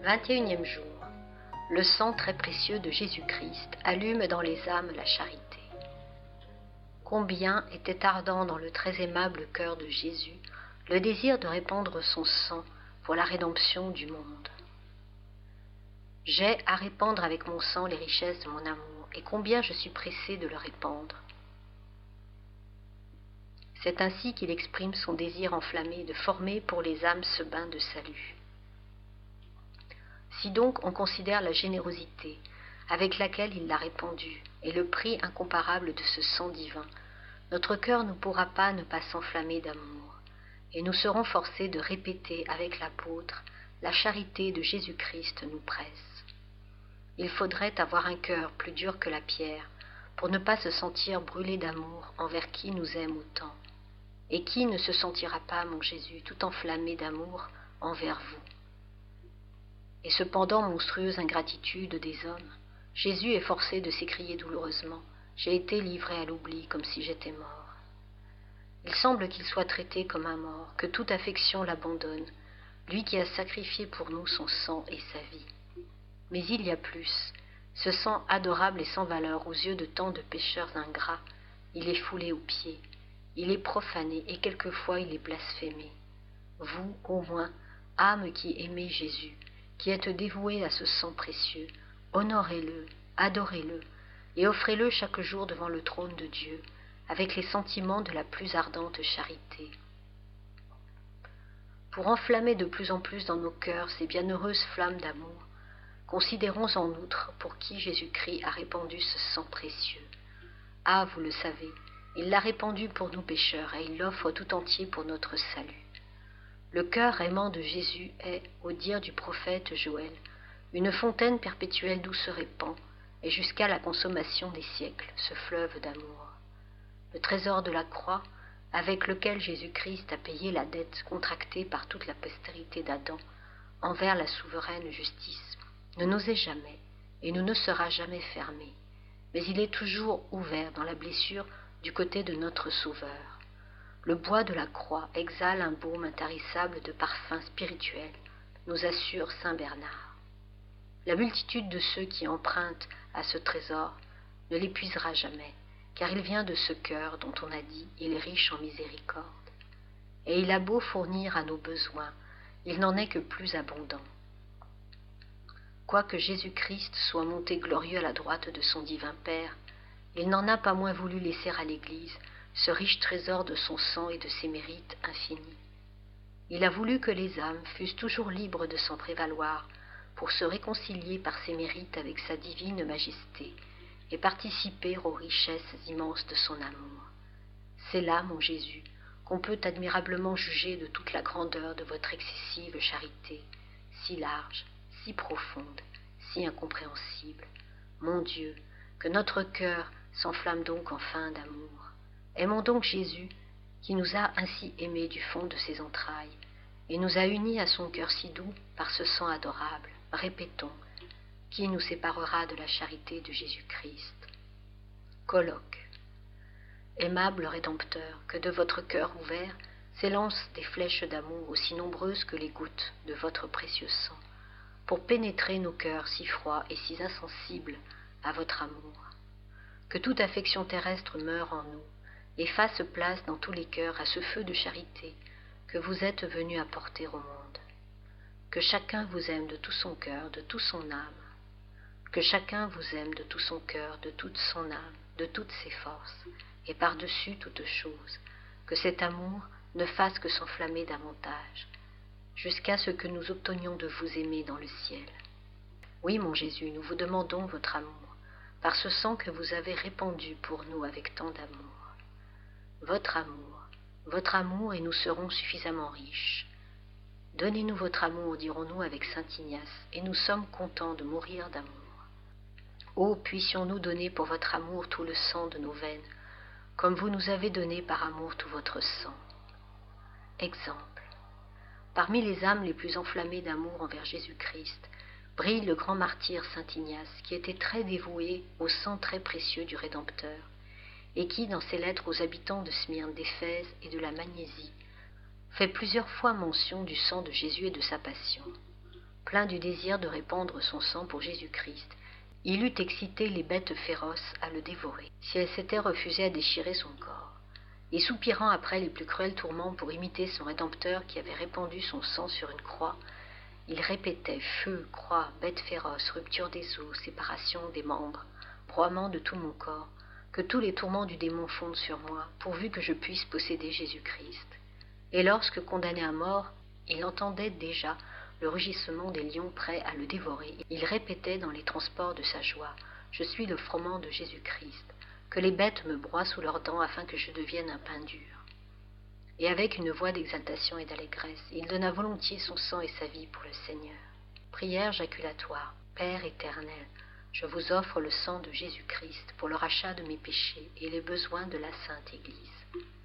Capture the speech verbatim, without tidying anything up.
vingt et unième jour. Le sang très précieux de Jésus-Christ allume dans les âmes la charité. Combien était ardent dans le très aimable cœur de Jésus le désir de répandre son sang pour la rédemption du monde. J'ai à répandre avec mon sang les richesses de mon amour, et combien je suis pressé de le répandre. C'est ainsi qu'il exprime son désir enflammé de former pour les âmes ce bain de salut. Si donc on considère la générosité avec laquelle il l'a répandu et le prix incomparable de ce sang divin, notre cœur ne pourra pas ne pas s'enflammer d'amour, et nous serons forcés de répéter avec l'apôtre « La charité de Jésus-Christ nous presse ». Il faudrait avoir un cœur plus dur que la pierre pour ne pas se sentir brûlé d'amour envers qui nous aime autant. Et qui ne se sentira pas, mon Jésus, tout enflammé d'amour envers vous? Et cependant, monstrueuse ingratitude des hommes, Jésus est forcé de s'écrier douloureusement « J'ai été livré à l'oubli comme si j'étais mort ». Il semble qu'il soit traité comme un mort, que toute affection l'abandonne, lui qui a sacrifié pour nous son sang et sa vie. Mais il y a plus. Ce sang adorable et sans valeur aux yeux de tant de pécheurs ingrats, il est foulé aux pieds, il est profané et quelquefois il est blasphémé. Vous, au moins, âme qui aimez Jésus, qui êtes dévouée à ce sang précieux, honorez-le, adorez-le, et offrez-le chaque jour devant le trône de Dieu, avec les sentiments de la plus ardente charité. Pour enflammer de plus en plus dans nos cœurs ces bienheureuses flammes d'amour, considérons en outre pour qui Jésus-Christ a répandu ce sang précieux. Ah, vous le savez, il l'a répandu pour nous pécheurs et il l'offre tout entier pour notre salut. Le cœur aimant de Jésus est, au dire du prophète Joël, une fontaine perpétuelle d'où se répand, et jusqu'à la consommation des siècles, ce fleuve d'amour. Le trésor de la croix, avec lequel Jésus-Christ a payé la dette contractée par toute la postérité d'Adam envers la souveraine justice, ne nous est jamais et ne nous sera jamais fermé, mais il est toujours ouvert dans la blessure du côté de notre Sauveur. Le bois de la croix exhale un baume intarissable de parfums spirituels, nous assure saint Bernard. La multitude de ceux qui empruntent à ce trésor ne l'épuisera jamais, car il vient de ce cœur dont on a dit « il est riche en miséricorde ». Et il a beau fournir à nos besoins, il n'en est que plus abondant. Quoique Jésus-Christ soit monté glorieux à la droite de son divin Père, il n'en a pas moins voulu laisser à l'Église ce riche trésor de son sang et de ses mérites infinis. Il a voulu que les âmes fussent toujours libres de s'en prévaloir pour se réconcilier par ses mérites avec sa divine majesté et participer aux richesses immenses de son amour. C'est là, mon Jésus, qu'on peut admirablement juger de toute la grandeur de votre excessive charité, si large, si profonde, si incompréhensible. Mon Dieu, que notre cœur s'enflamme donc enfin d'amour. Aimons donc Jésus, qui nous a ainsi aimés du fond de ses entrailles, et nous a unis à son cœur si doux par ce sang adorable. Répétons, qui nous séparera de la charité de Jésus-Christ? Colloque. Aimable Rédempteur, que de votre cœur ouvert s'élancent des flèches d'amour aussi nombreuses que les gouttes de votre précieux sang, pour pénétrer nos cœurs si froids et si insensibles à votre amour. Que toute affection terrestre meure en nous, et fasse place dans tous les cœurs à ce feu de charité que vous êtes venu apporter au monde. Que chacun vous aime de tout son cœur, de toute son âme. Que chacun vous aime de tout son cœur, de toute son âme, de toutes ses forces, et par-dessus toute chose, que cet amour ne fasse que s'enflammer davantage, jusqu'à ce que nous obtenions de vous aimer dans le ciel. Oui, mon Jésus, nous vous demandons votre amour, par ce sang que vous avez répandu pour nous avec tant d'amour. Votre amour, votre amour, et nous serons suffisamment riches. Donnez-nous votre amour, dirons-nous avec saint Ignace, et nous sommes contents de mourir d'amour. Ô, puissions-nous donner pour votre amour tout le sang de nos veines, comme vous nous avez donné par amour tout votre sang. Exemple. Parmi les âmes les plus enflammées d'amour envers Jésus-Christ, brille le grand martyr saint Ignace, qui était très dévoué au sang très précieux du Rédempteur, et qui, dans ses lettres aux habitants de Smyrne, d'Éphèse et de la Magnésie, fait plusieurs fois mention du sang de Jésus et de sa passion. plein du désir de répandre son sang pour Jésus-Christ. Il eût excité les bêtes féroces à le dévorer, si elles s'étaient refusées à déchirer son corps. Et soupirant après les plus cruels tourments pour imiter son Rédempteur qui avait répandu son sang sur une croix, il répétait feu, croix, bête féroce, rupture des os, séparation des membres, broiement de tout mon corps, que tous les tourments du démon fondent sur moi, pourvu que je puisse posséder Jésus-Christ. Et lorsque condamné à mort, il entendait déjà le rugissement des lions prêts à le dévorer. Il répétait dans les transports de sa joie, « Je suis le froment de Jésus-Christ, que les bêtes me broient sous leurs dents afin que je devienne un pain dur. » Et avec une voix d'exaltation et d'allégresse, il donna volontiers son sang et sa vie pour le Seigneur. Prière jaculatoire, Père éternel, je vous offre le sang de Jésus-Christ pour le rachat de mes péchés et les besoins de la Sainte Église.